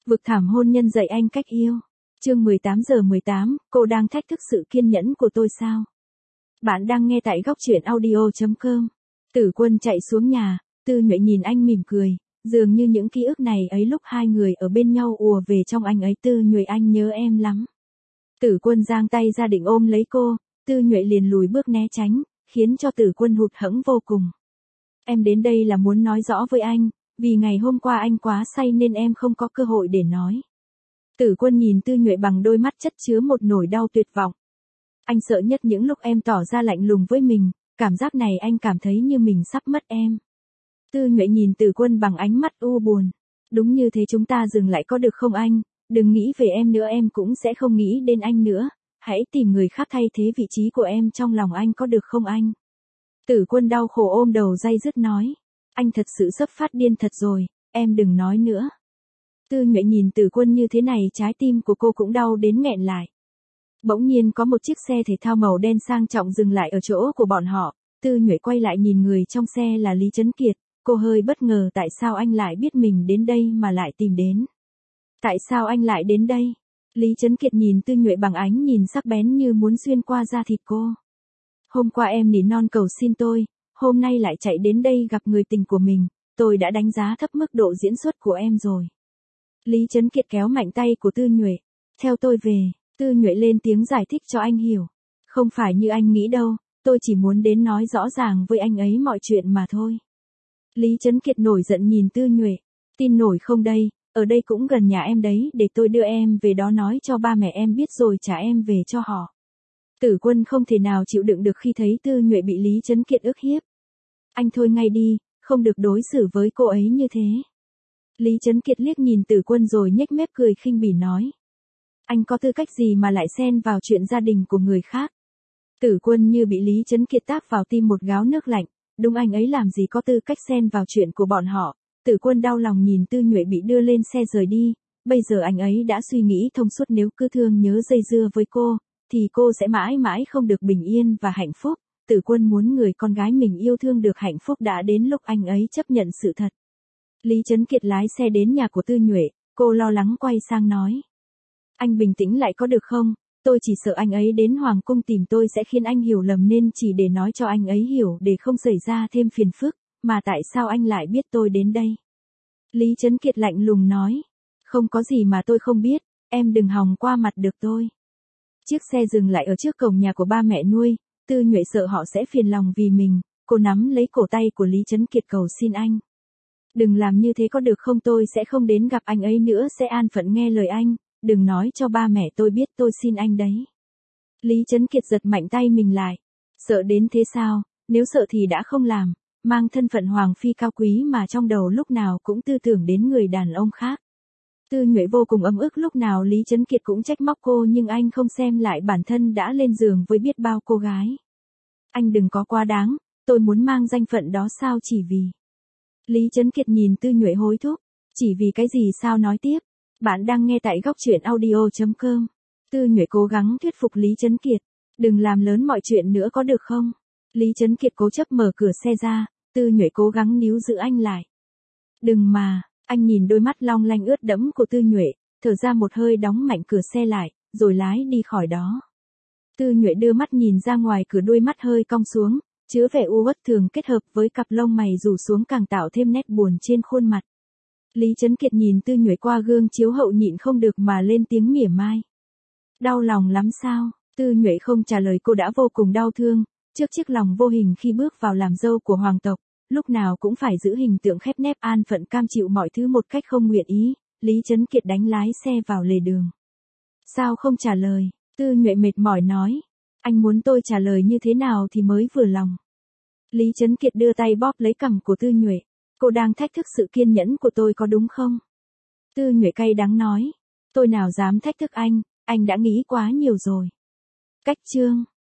Vực thẳm hôn nhân dạy anh cách yêu. Chương 18:18, cô đang thách thức sự kiên nhẫn của tôi sao? Bạn đang nghe tại góc truyện audio.com. Tử Quân chạy xuống nhà, Tư Nhuệ nhìn anh mỉm cười, dường như những ký ức này ấy lúc hai người ở bên nhau ùa về trong anh ấy. Tư Nhuệ, anh nhớ em lắm. Tử Quân giang tay ra định ôm lấy cô, Tư Nhuệ liền lùi bước né tránh, khiến cho Tử Quân hụt hẫng vô cùng. Em đến đây là muốn nói rõ với anh, vì ngày hôm qua anh quá say nên em không có cơ hội để nói. Tử Quân nhìn Tư Nhuệ bằng đôi mắt chất chứa một nỗi đau tuyệt vọng. Anh sợ nhất những lúc em tỏ ra lạnh lùng với mình, cảm giác này anh cảm thấy như mình sắp mất em. Tư Nhuệ nhìn Tử Quân bằng ánh mắt u buồn. Đúng như thế, chúng ta dừng lại có được không anh? Đừng nghĩ về em nữa, em cũng sẽ không nghĩ đến anh nữa. Hãy tìm người khác thay thế vị trí của em trong lòng anh có được không anh? Tử Quân đau khổ ôm đầu day dứt nói. Anh thật sự sắp phát điên thật rồi, em đừng nói nữa. Tư Nhuệ nhìn Tử Quân như thế này, trái tim của cô cũng đau đến nghẹn lại. Bỗng nhiên có một chiếc xe thể thao màu đen sang trọng dừng lại ở chỗ của bọn họ. Tư Nhuệ quay lại nhìn người trong xe là Lý Chấn Kiệt. Cô hơi bất ngờ, tại sao anh lại biết mình đến đây mà lại tìm đến? Tại sao anh lại đến đây? Lý Chấn Kiệt nhìn Tư Nhuệ bằng ánh nhìn sắc bén như muốn xuyên qua da thịt cô. Hôm qua em nỉ non cầu xin tôi, hôm nay lại chạy đến đây gặp người tình của mình, tôi đã đánh giá thấp mức độ diễn xuất của em rồi. Lý Chấn Kiệt kéo mạnh tay của Tư Nhuệ. Theo tôi về. Tư Nhuệ lên tiếng giải thích cho anh hiểu. Không phải như anh nghĩ đâu, tôi chỉ muốn đến nói rõ ràng với anh ấy mọi chuyện mà thôi. Lý Chấn Kiệt nổi giận nhìn Tư Nhuệ. Tin nổi không đây, ở đây cũng gần nhà em đấy, để tôi đưa em về đó nói cho ba mẹ em biết rồi trả em về cho họ. Tử Quân không thể nào chịu đựng được khi thấy Tư Nhuệ bị Lý Chấn Kiệt ức hiếp. Anh thôi ngay đi, không được đối xử với cô ấy như thế. Lý Chấn Kiệt liếc nhìn Tử Quân rồi nhếch mép cười khinh bỉ nói. Anh có tư cách gì mà lại xen vào chuyện gia đình của người khác? Tử Quân như bị Lý Chấn Kiệt táp vào tim một gáo nước lạnh. Đúng, anh ấy làm gì có tư cách xen vào chuyện của bọn họ. Tử Quân đau lòng nhìn Tư Nhuệ bị đưa lên xe rời đi. Bây giờ anh ấy đã suy nghĩ thông suốt, nếu cứ thương nhớ dây dưa với cô, thì cô sẽ mãi mãi không được bình yên và hạnh phúc. Tử Quân muốn người con gái mình yêu thương được hạnh phúc, đã đến lúc anh ấy chấp nhận sự thật. Lý Chấn Kiệt lái xe đến nhà của Tư Nhuệ, cô lo lắng quay sang nói. Anh bình tĩnh lại có được không? Tôi chỉ sợ anh ấy đến Hoàng cung tìm tôi sẽ khiến anh hiểu lầm, nên chỉ để nói cho anh ấy hiểu để không xảy ra thêm phiền phức. Mà tại sao anh lại biết tôi đến đây? Lý Chấn Kiệt lạnh lùng nói. Không có gì mà tôi không biết, em đừng hòng qua mặt được tôi. Chiếc xe dừng lại ở trước cổng nhà của ba mẹ nuôi. Tư Nhuệ sợ họ sẽ phiền lòng vì mình, cô nắm lấy cổ tay của Lý Chấn Kiệt cầu xin anh. Đừng làm như thế có được không, tôi sẽ không đến gặp anh ấy nữa, sẽ an phận nghe lời anh, đừng nói cho ba mẹ tôi biết, tôi xin anh đấy. Lý Chấn Kiệt giật mạnh tay mình lại. Sợ đến thế sao? Nếu sợ thì đã không làm, mang thân phận hoàng phi cao quý mà trong đầu lúc nào cũng tư tưởng đến người đàn ông khác. Tư Nhuệ vô cùng ấm ức, lúc nào Lý Chấn Kiệt cũng trách móc cô, nhưng anh không xem lại bản thân đã lên giường với biết bao cô gái. Anh đừng có quá đáng, tôi muốn mang danh phận đó sao chỉ vì. Lý Chấn Kiệt nhìn Tư Nhuệ hối thúc. Chỉ vì cái gì sao, nói tiếp. Bạn đang nghe tại góc truyện audio.com. Tư Nhuệ cố gắng thuyết phục Lý Chấn Kiệt. Đừng làm lớn mọi chuyện nữa có được không? Lý Chấn Kiệt cố chấp mở cửa xe ra. Tư Nhuệ cố gắng níu giữ anh lại. Đừng mà. Anh nhìn đôi mắt long lanh ướt đẫm của Tư Nhuệ, thở ra một hơi đóng mạnh cửa xe lại, rồi lái đi khỏi đó. Tư Nhuệ đưa mắt nhìn ra ngoài cửa, đôi mắt hơi cong xuống, chứa vẻ u uất thường kết hợp với cặp lông mày rủ xuống càng tạo thêm nét buồn trên khuôn mặt. Lý Chấn Kiệt nhìn Tư Nhuệ qua gương chiếu hậu nhịn không được mà lên tiếng mỉa mai. Đau lòng lắm sao? Tư Nhuệ không trả lời, cô đã vô cùng đau thương, trước chiếc lòng vô hình khi bước vào làm dâu của hoàng tộc. Lúc nào cũng phải giữ hình tượng khép nép an phận cam chịu mọi thứ một cách không nguyện ý. Lý Chấn Kiệt đánh lái xe vào lề đường. Sao không trả lời? Tư Nhuệ mệt mỏi nói. Anh muốn tôi trả lời như thế nào thì mới vừa lòng? Lý Chấn Kiệt đưa tay bóp lấy cằm của Tư Nhuệ. Cô đang thách thức sự kiên nhẫn của tôi có đúng không? Tư Nhuệ cay đắng nói. Tôi nào dám thách thức anh đã nghĩ quá nhiều rồi. Cách chương